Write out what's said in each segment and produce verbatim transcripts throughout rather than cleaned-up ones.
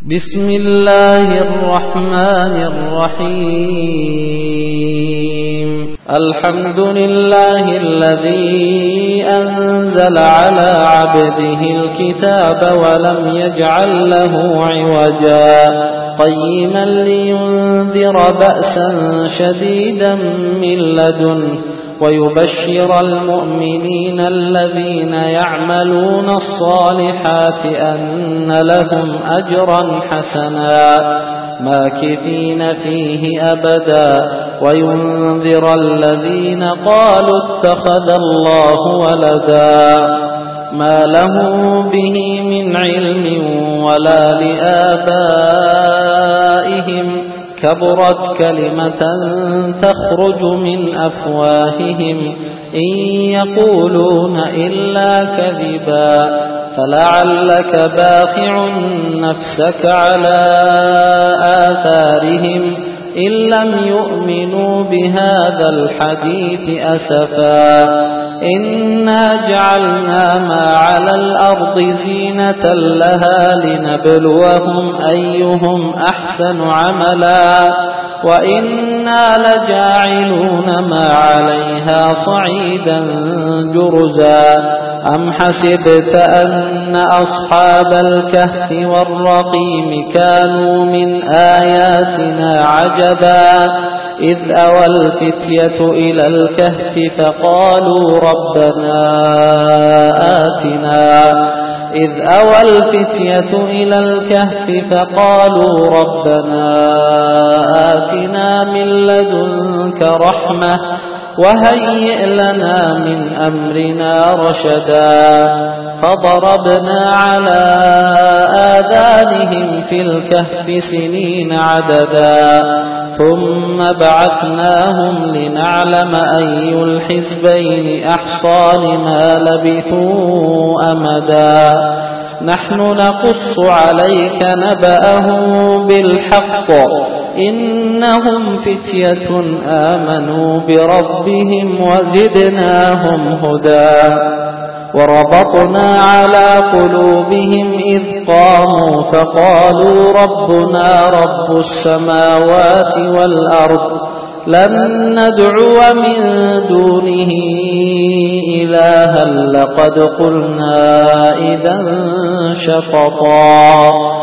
بسم الله الرحمن الرحيم الحمد لله الذي أنزل على عبده الكتاب ولم يجعل له عوجا قيما لينذر بأسا شديدا من لدنه ويبشر المؤمنين الذين يعملون الصالحات أن لهم أجرا حسنا ماكثين فيه أبدا وينذر الذين قالوا اتخذ الله ولدا ما لهم به من علم ولا لآبائهم كبرت كلمة تخرج من أفواههم إن يقولون إلا كذبا فلعلك باخع نفسك على آثارهم إن لم يؤمنوا بهذا الحديث أسفا إنا جعلنا ما على الأرض زينة لها لنبلوهم أيهم أحسن عملا وإنا لجاعلون ما عليها صعيدا جرزا أم حسبت أن أصحاب الكهف والرقيم كانوا من آياتنا عجبا إذ أوى الفتية إلى الكهف فقالوا ربنا آتنا إذ أوى الفتية إلى الكهف فقالوا ربنا آتنا من لدنك رحمة وهيئ لنا من أمرنا رشدا فضربنا على آذانهم في الكهف سنين عددا ثم بعثناهم لنعلم أي الحزبين أحصى لما لبثوا أمدا نحن نقص عليك نبأهم بالحق إنهم فتية آمنوا بربهم وزدناهم هدى وربطنا على قلوبهم إذ قاموا فقالوا ربنا رب السماوات والأرض لن ندعو من دونه إلها لقد قلنا إذا شططا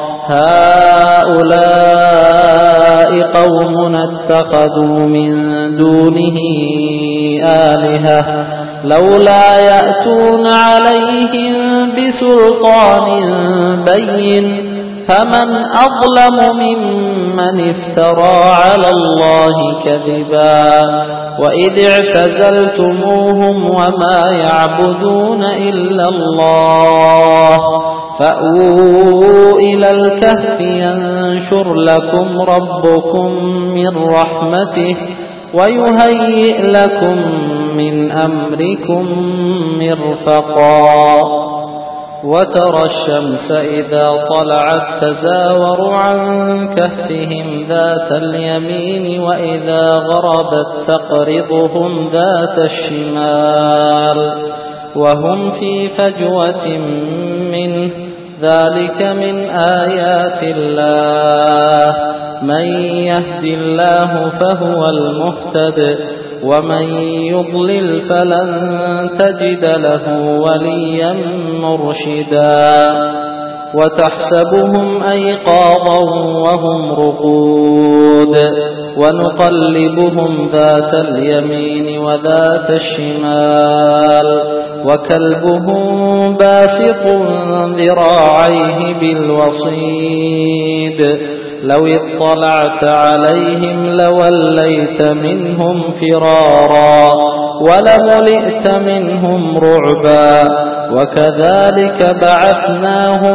هؤلاء قومنا اتخذوا من دونه آلهة لولا يأتون عليهم بسلطان بين فمن أظلم ممن افترى على الله كذبا وإذ اعتزلتموهم وما يعبدون إلا الله فأووا إلى الكهف ينشر لكم ربكم من رحمته ويهيئ لكم من أمركم مرفقا وترى الشمس إذا طلعت تزاور عن كهفهم ذات اليمين وإذا غربت تقرضهم ذات الشمال وهم في فجوة منه ذلك من آيات الله من يهد الله فهو المهتد ومن يضلل فلن تجد له وليا مرشدا وتحسبهم أيقاظا وهم رقود ونقلبهم ذات اليمين وذات الشمال وكلبهم باسط ذراعيه بالوصيد لو اطلعت عليهم لوليت منهم فرارا ولملئت منهم رعبا وكذلك بعثناهم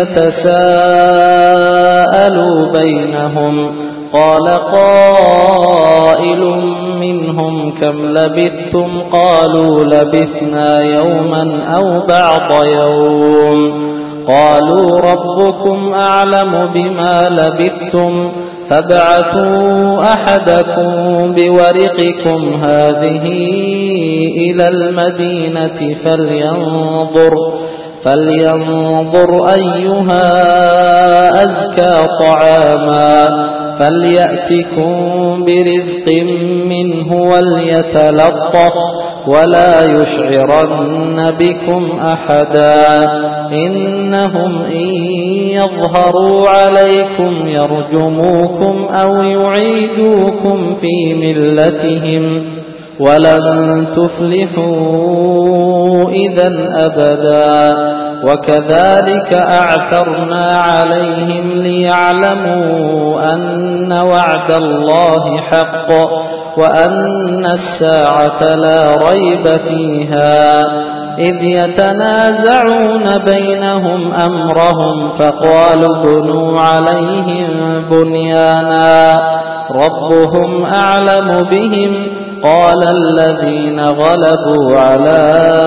ليتساءلوا بينهم قال قائل منهم كم لبثتم قالوا لبثنا يوما أو بعض يوم قالوا ربكم أعلم بما لبثتم فابعثوا أحدكم بورقكم هذه إلى المدينة فلينظر فلينظر أيها أزكى طعاما فليأتكم برزق منه وليتلطف ولا يشعرن بكم أحدا إنهم إن يظهروا عليكم يرجموكم أو يعيدوكم في ملتهم ولن تفلحوا إذا أبدا وكذلك أعثرنا عليهم ليعلموا أن وعد الله حق وأن الساعة لا ريب فيها إذ يتنازعون بينهم أمرهم فقالوا ابنوا عليهم بنيانا ربهم أعلم بهم قال الذين غلبوا على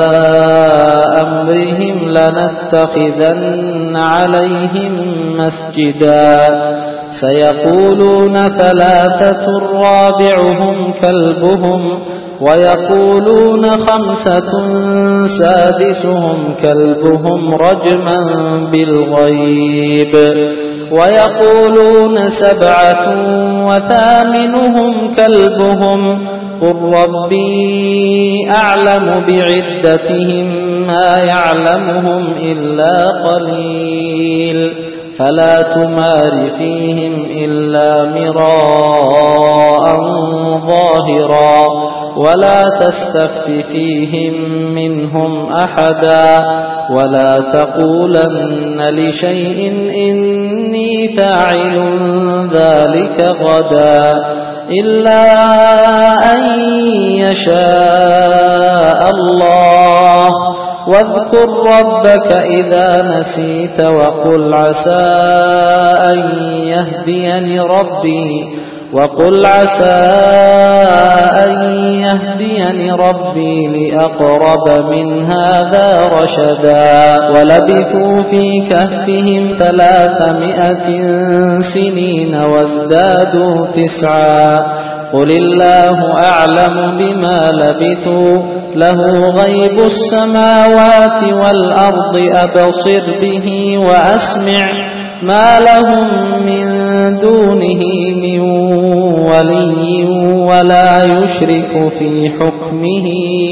أمرهم لنتخذن عليهم مسجدا سيقولون ثلاثة رابعهم كلبهم ويقولون خمسة سادسهم كلبهم رجما بالغيب ويقولون سبعة وثامنهم كلبهم قل ربي أعلم بعدتهم ما يعلمهم إلا قليل فلا تمار فيهم إلا مراء ظاهرا ولا تستفت فيهم منهم أحدا ولا تقولن لشيء إني فاعل ذلك غدا إلا أن يشاء الله واذكر ربك إذا نسيت وقل عسى أن يهديني ربي وقل عسى أن يهديني ربي لأقرب من هذا رشدا ولبثوا في كهفهم ثلاثمائة سنين وازدادوا تسعا قل الله أعلم بما لبثوا له غيب السماوات والأرض أبصر به وأسمع ما لهم من دونه من ولي ولا يشرك في حكمه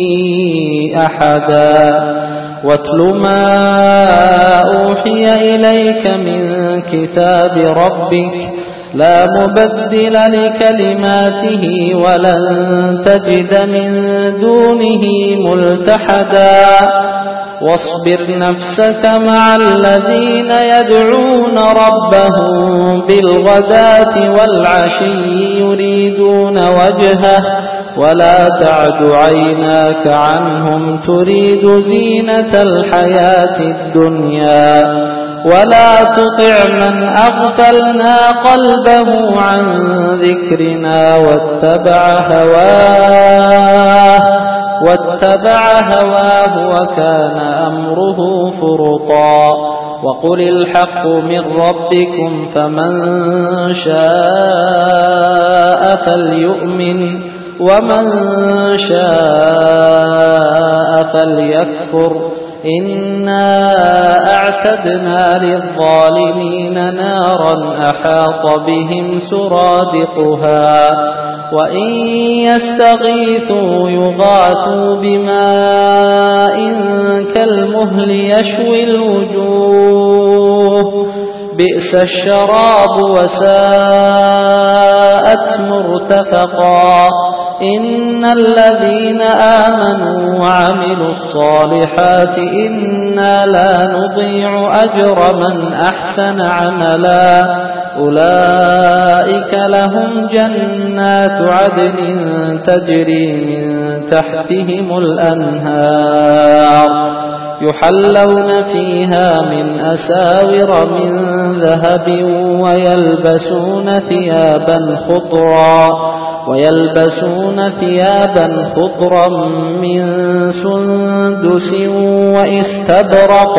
أحدا واتل ما أوحي إليك من كتاب ربك لا مبدل لكلماته ولن تجد من دونه ملتحدا واصبر نفسك مع الذين يدعون ربهم بالغداة والعشي يريدون وجهه ولا تعد عيناك عنهم تريد زينة الحياة الدنيا ولا تطع من أغفلنا قلبه عن ذكرنا واتبع هواه واتبع هواه وكان أمره فرطا وقل الحق من ربكم فمن شاء فليؤمن ومن شاء فليكفر إنا أعتدنا للظالمين نارا أحاط بهم سرادقها وإن يستغيثوا يغاثوا بماء كالمهل يشوي الوجوه بئس الشراب وساءت مرتفقا إن الذين آمنوا وعملوا الصالحات إنا لا نضيع أجر من أحسن عملا أولئك لهم جنات عدن تجري من تحتهم الأنهار يحلون فيها من أساور من ذهب ويلبسون ثيابا خضرا ويلبسون ثيابا خضرا من سندس واستبرق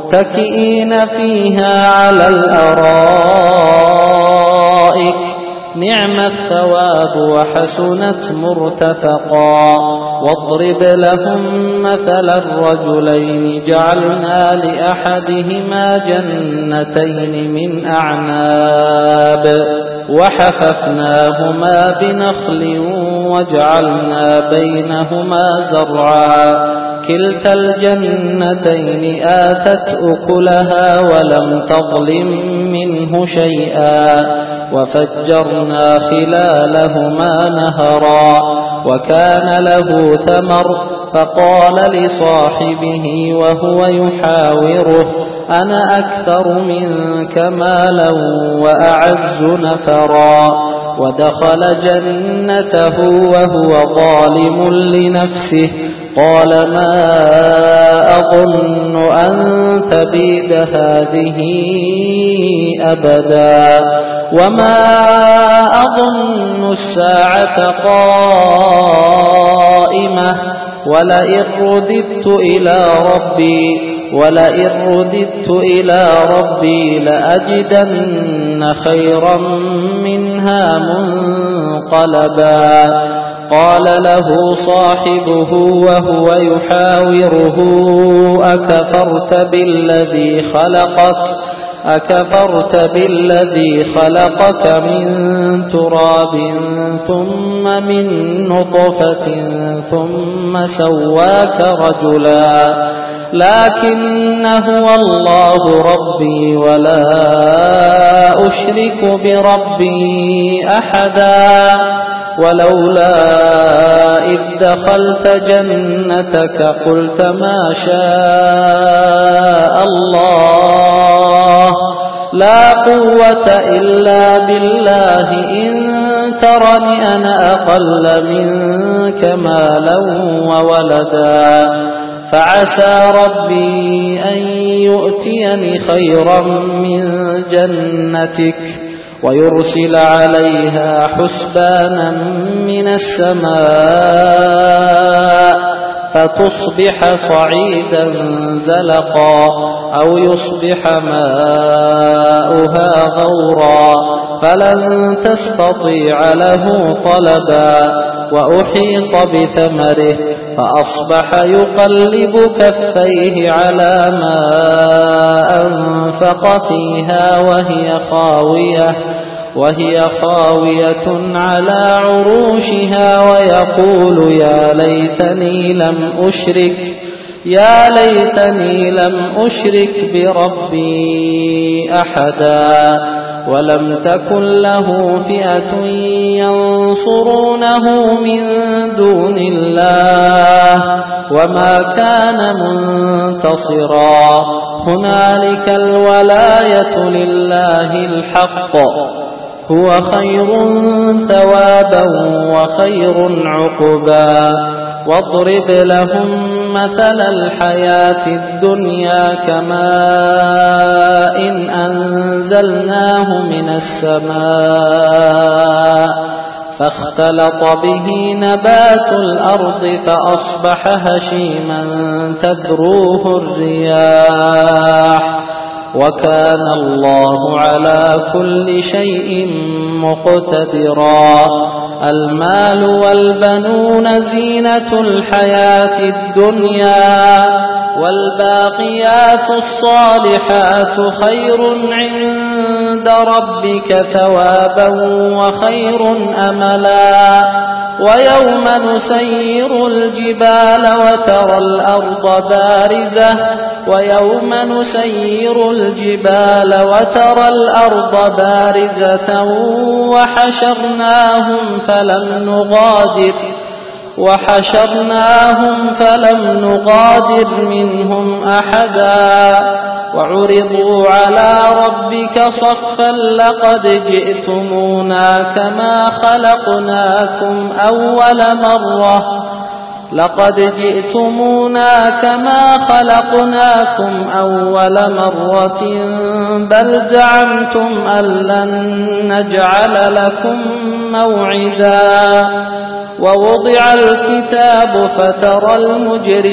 متكئين فيها على الأرائك نعم الثواب وحسنت مرتفقا. واضرب لهم مثل الرجلين جعلنا لأحدهما جنتين من أعناب وحففناهما بنخل وجعلنا بينهما زرعا كلتا الجنتين آتت أكلها ولم تظلم منه شيئا وفجرنا خلالهما نهرا وكان له ثمر فقال لصاحبه وهو يحاوره أنا أكثر منك مالا وأعز نفرا. ودخل جنته وهو ظالم لنفسه قال ما أظن أن تبيد هذه أبدا وما أظن الساعة قائمة ولئن رددت إلى ربي ولئن رددت إلى ربي لأجدن خيرا منها منقلبا. قال له صاحبه وهو يحاوره أكفرت بالذي خلقك أكفرت بالذي خلقك من تراب ثم من نطفة ثم سواك رجلا لكن هو الله ربي ولا أشرك بربي أحدا. ولولا إذ دخلت جنتك قلت ما شاء الله لا قوة إلا بالله إن ترني أنا أقل منك مالا وولدا فعسى ربي أن يؤتيني خيرا من جنتك ويرسل عليها حسبانا من السماء فتصبح صعيدا زلقا أو يصبح ماؤها غورا فلن تستطيع له طلبا. وأحيط بثمره فأصبح يقلب كفيه على ما أنفق فيها وهي خاوية وهي خاوية على عروشها ويقول يا ليتني لم أشرك يا ليتني لم أشرك بربي أحدا. ولم تكن له فئة ينصرونه من دون الله وما كان منتصرا. هنالك الولاية لله الحق هو خير ثوابا وخير عقبا. واضرب لهم مثل الحياة الدنيا كماء إن أنزلناه من السماء فاختلط به نبات الأرض فأصبح هشيما تذروه الرياح وكان الله على كل شيء مقتدرا. المال والبنون زينة الحياة الدنيا والباقيات الصالحات خير عند ربك ثوابا وخير أملا. ويوم نسير الجبال وترى الأرض بارزة ويوم نسير الجبال وترى الأرض بارزة وحشرناهم فلم نغادر وحشرناهم فلم نغادر منهم أحدا. وعرضوا على ربك صفا لقد جئتمونا كما خلقناكم أول مرة لقد جئتمونا كما خلقناكم أول مرة بل زعمتم أن لن نجعل لكم موعدا. ووضع الكتاب فترى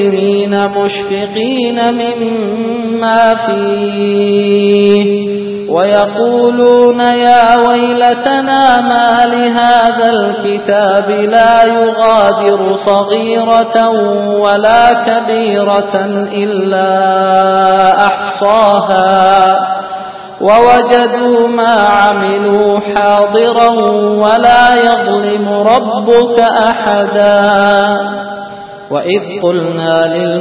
المجرمين مشفقين مما فيه ويقولون يا ويلتنا ما لهذا الكتاب لا يغادر صغيرة ولا كبيرة إلا أحصاها ووجدوا ما عملوا حاضرا ولا يظلم ربك أحدا. وإذ قلنا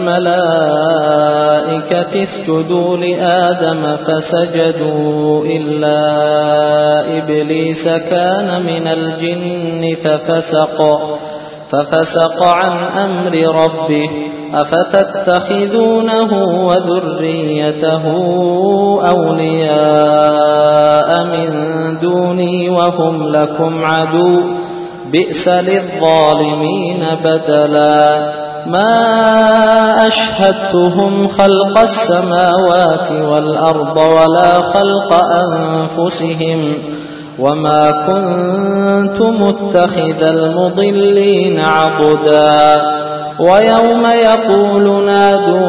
للملائكة اسجدوا لآدم فسجدوا إلا إبليس كان من الجن ففسق ففسق عن أمر ربه أفتتخذونه وذريته أولياء من دوني وهم لكم عدو بئس للظالمين بدلا. ما أشهدتهم خلق السماوات والأرض ولا خلق أنفسهم وما كنت متخذ المضلين عضدا. ويوم يقول نادوا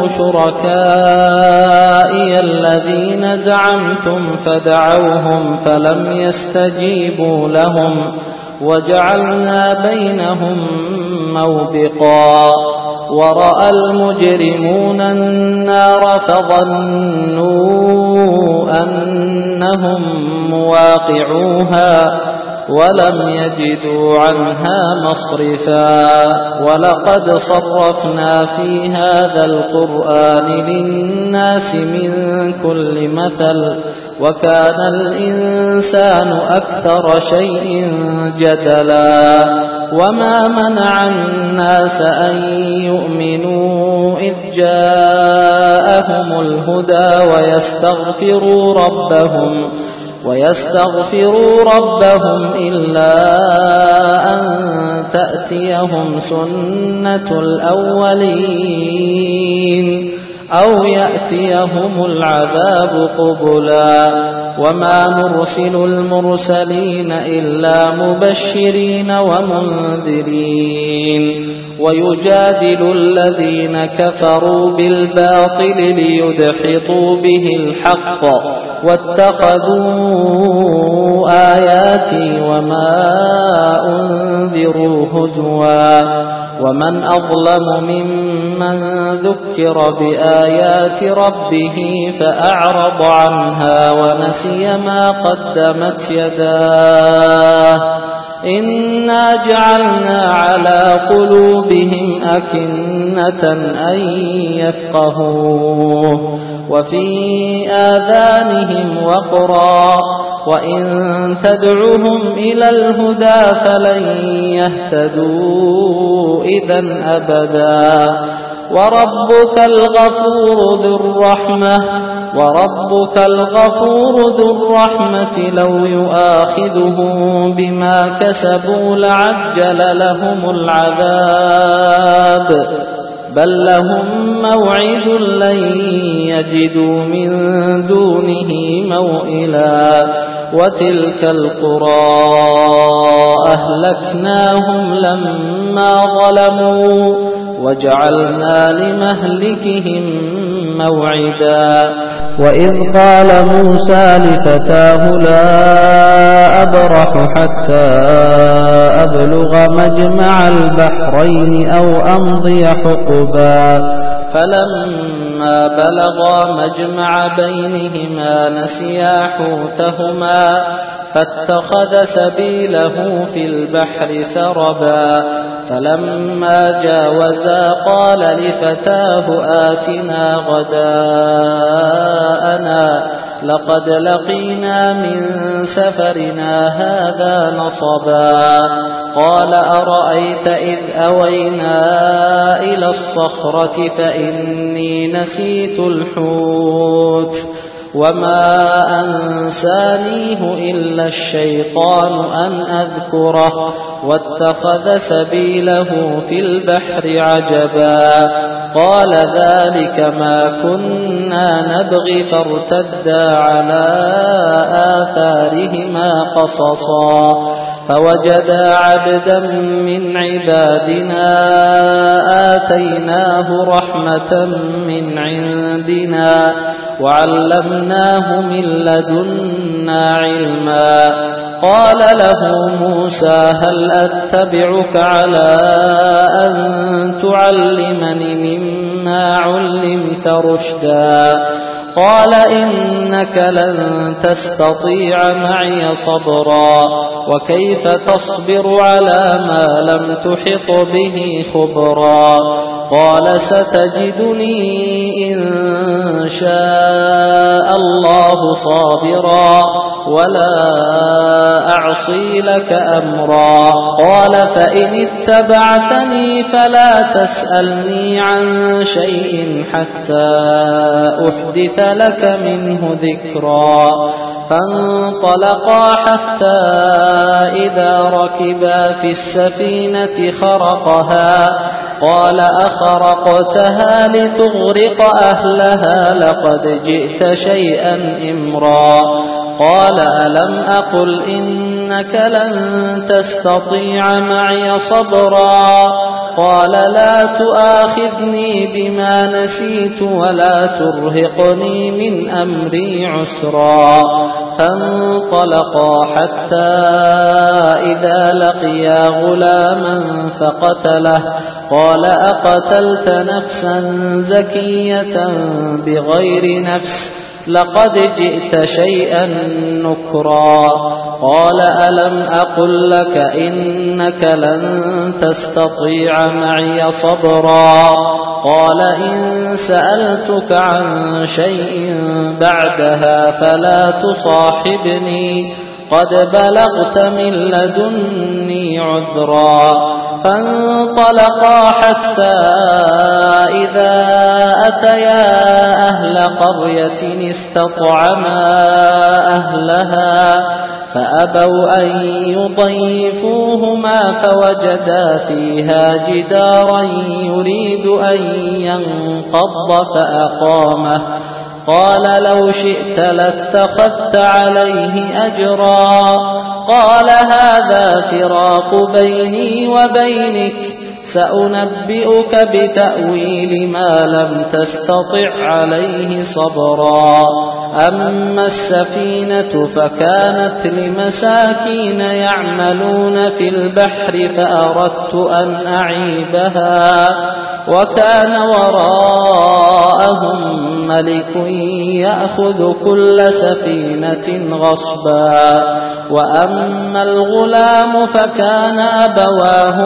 شركائي الذين زعمتم فدعوهم فلم يستجيبوا لهم وجعلنا بينهم موبقا. ورأى المجرمون النار فظنوا أنهم مواقعوها ولم يجدوا عنها مصرفا. ولقد صرفنا في هذا القرآن للناس من كل مثل وكان الإنسان أكثر شيء جدلا. وما منع الناس أن يؤمنوا إذ جاءهم الهدى ويستغفروا ربهم ويستغفروا ربهم إلا أن تأتيهم سنة الأولين أو يأتيهم العذاب قبلا. وما نرسل المرسلين إلا مبشرين ومنذرين ويجادل الذين كفروا بالباطل ليدحضوا به الحق واتخذوا آياتي وما أنذروا هزوا. ومن أظلم ممن ذكر بآيات ربه فأعرض عنها ونسي ما قدمت يداه إنا جعلنا على قلوبهم أكنة أن يفقهوه وفي آذانهم وقرا وإن تدعهم إلى الهدى فلن يهتدوا إذا أبدا. وربك الغفور ذو الرحمة وربك الغفور ذو الرحمة لو يؤاخذهم بما كسبوا لعجل لهم العذاب بل لهم موعد لن يجدوا من دونه موئلا. وتلك القرى أهلكناهم لما ظلموا وجعلنا لمهلكهم موعدا. وإذ قال موسى لفتاه لا أبرح حتى أبلغ مجمع البحرين أو أمضي حقبا فلما بلغا مجمع بينهما نسيا حوتهما فاتخذ سبيله في البحر سربا. فلما جاوزا قال لفتاه آتنا غداءنا لقد لقينا من سفرنا هذا نصبا. قال أرأيت إذ أوينا إلى الصخرة فإني نسيت الحوت وما أنسانيه إلا الشيطان أن أذكره واتخذ سبيله في البحر عجبا. قال ذلك ما كنا نبغي فارتدا على آثارهما قصصا فوجدا عبدا من عبادنا آتيناه رحمة من عندنا وعلمناه من لدنا علما. قال له موسى هل أتبعك على أن تعلمني مما علمت رشدا؟ قال إنك لن تستطيع معي صبرا وكيف تصبر على ما لم تحط به خبرا؟ قال ستجدني إن شاء الله صابرا ولا أعصي لك أمرا. قال فإن اتبعتني فلا تسألني عن شيء حتى أحدث لك منه ذكرا. فانطلقا حتى إذا ركبا في السفينة خرقها قال أخرقتها لتغرق أهلها لقد جئت شيئا إمرا. قال ألم أقل إنك لن تستطيع معي صبرا؟ قال لا تؤاخذني بما نسيت ولا ترهقني من أمري عسرا. فانطلقا حتى إذا لقيا غلاما فقتله قال أقتلت نفسا زكية بغير نفس لقد جئت شيئا نكرا. قال ألم أقل لك إنك لن تستطيع معي صبرا؟ قال إن سألتك عن شيء بعدها فلا تصاحبني قد بلغت من لدني عذرا. فانطلقا حتى إذا أتيا أهل قرية استطعما أهلها فأبوا أن يضيفوهما فوجدا فيها جدارا يريد أن ينقض فأقامه. قال لو شئت لاتخذت عليه أجرا. قال هذا فراق بيني وبينك سأنبئك بتأويل ما لم تستطع عليه صبرا. أما السفينة فكانت لمساكين يعملون في البحر فأردت أن أعيبها وكان وراءهم ملك يأخذ كل سفينة غصبا. وأما الغلام فكان أبواه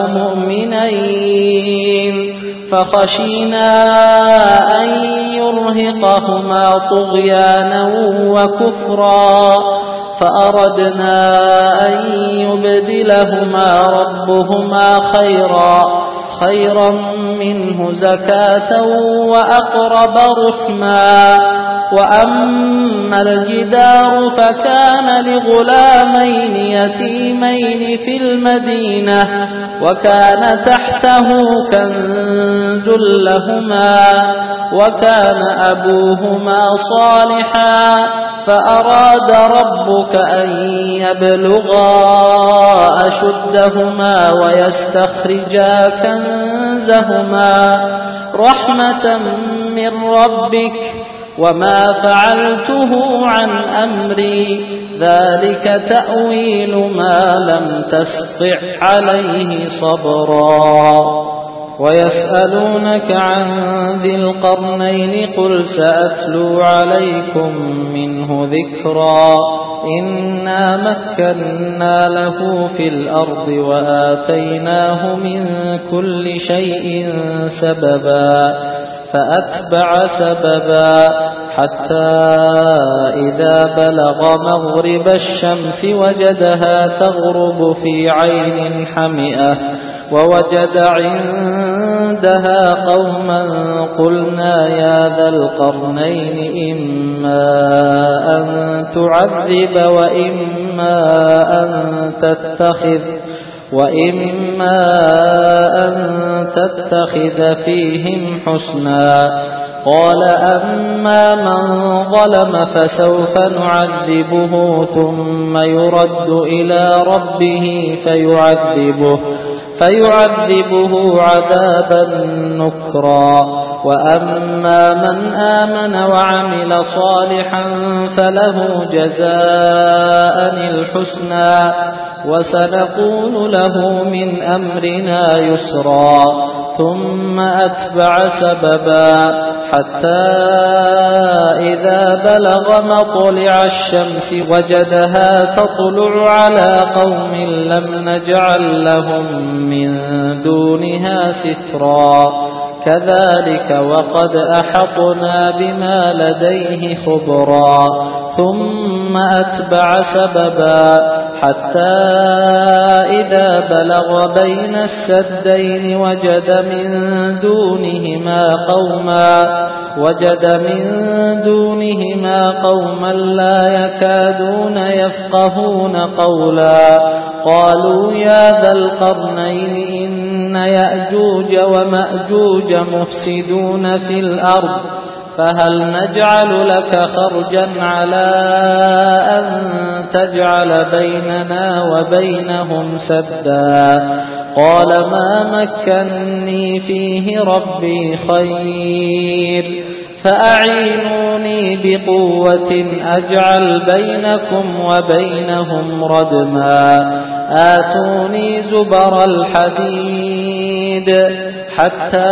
مؤمنين فخشينا أن يرهقهما طغيانا وكفرا فأردنا أن يبدلهما ربهما خيرا خيرا منه زكاة وأقرب رحما. وأما الجدار فكان لغلامين يتيمين في المدينة وكان تحته كنز لهما وكان أبوهما صالحا فأراد ربك أن يبلغا أشدهما ويستخرجا كنزهما رحمة من ربك وما فعلته عن أمري ذلك تأويل ما لم تستطع عليه صبرا. ويسألونك عن ذي القرنين قل سأتلو عليكم منه ذكرا. إنا مكنا له في الأرض وآتيناه من كل شيء سببا فأتبع سببا حتى إذا بلغ مغرب الشمس وجدها تغرب في عين حمئة ووجد عندها قوما قلنا يا ذا القرنين إما أن تعذب وإما أن تتخذ وإما أن تتخذ فيهم حسنا. قال أما من ظلم فسوف نعذبه ثم يرد إلى ربه فيعذبه فيعذبه عذابا نكرا وأما من آمن وعمل صالحا فله جزاء الحسنى وسنقول له من أمرنا يسرا ثم أتبع سببا حتى إذا بلغ مطلع الشمس وجدها تطلع على قوم لم نجعل لهم من دونها سترا كذلك وقد أحطنا بما لديه خبرا ثم أتبع سببا حتى إذا بلغ بين السدين وجد من دونهما قوما وجد من دونهما قوما لا يكادون يفقهون قولا قالوا يا ذا القرنين إن يأجوج ومأجوج مفسدون في الأرض فهل نجعل لك خرجا على أن تجعل بيننا وبينهم سدا قال ما مكنني فيه ربي خير فأعينوني بقوة أجعل بينكم وبينهم ردما آتوني زبر الحديد حتى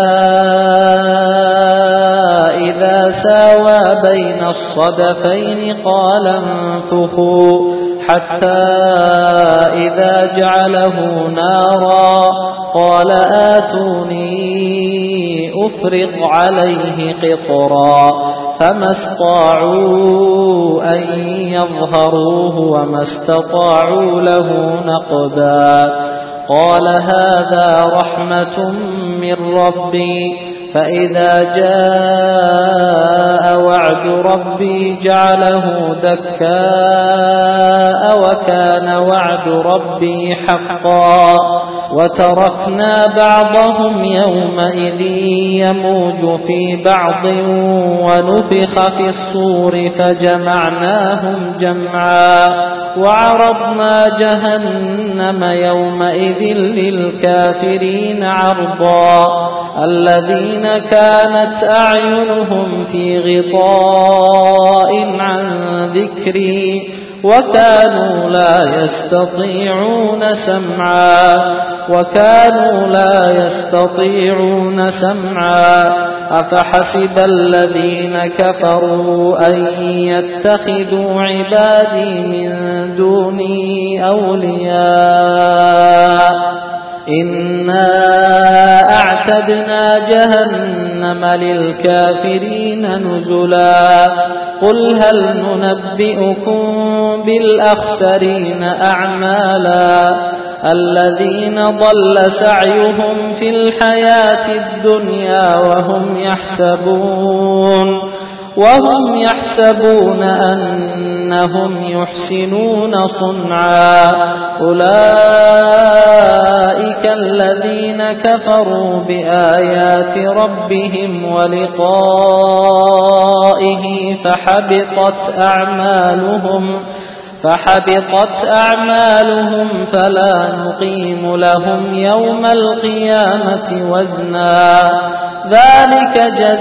إذا ساوى بين الصدفين قال انفخوا حتى إذا جعله نارا قال آتوني أفرغ عليه قطرا فما استطاعوا أن يظهروه وما استطاعوا له نقبا قال هذا رحمة من ربي فإذا جاء وعد ربي جعله دكاء وكان وعد ربي حقا وتركنا بعضهم يومئذ يموج في بعض ونفخ في الصور فجمعناهم جمعا وعرضنا جهنم يومئذ للكافرين عرضا الذين كانت أعينهم في غطاء عن ذكري وكانوا لا يستطيعون سمعا وكانوا لا يستطيعون سمعا أفحسب الذين كفروا أن يتخذوا عبادي من دوني أولياء إنا أعتدنا جهنم للكافرين نزلا قل هل ننبئكم بالأخسرين أعمالا الذين ضل سعيهم في الحياة الدنيا وهم يحسبون وهم يحسبون أنهم يحسنون صنعا أولئك الذين كفروا بآيات ربهم ولقائه فحبطت أعمالهم فحبطت أعمالهم فلا نقيم لهم يوم القيامة وزنا ذلك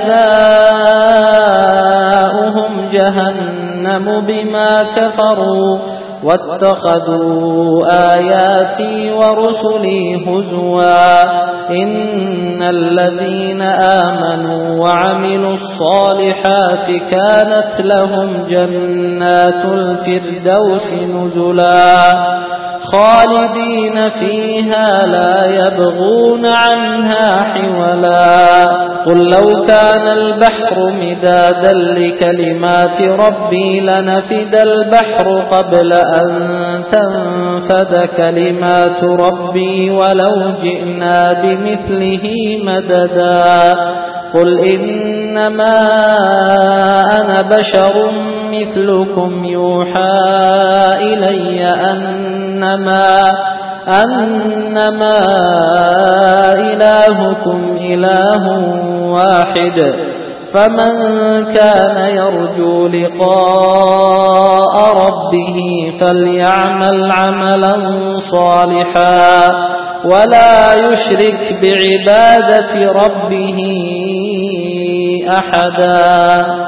جزاؤهم جهنم بما كفروا واتخذوا آياتي ورسلي هزوا إن الذين آمنوا وعملوا الصالحات كانت لهم جنات الفردوس نزلا خالدين فيها لا يبغون عنها حولا قل لو كان البحر مدادا لكلمات ربي لنفد البحر قبل أن تنفد كلمات ربي ولو جئنا بمثله مددا قل إنما أنا بشر مثلكم يوحى إلي أنما أنما إلهكم إله واحد فمن كان يرجو لقاء ربه فليعمل عملا صالحا ولا يشرك بعبادة ربه أحدا.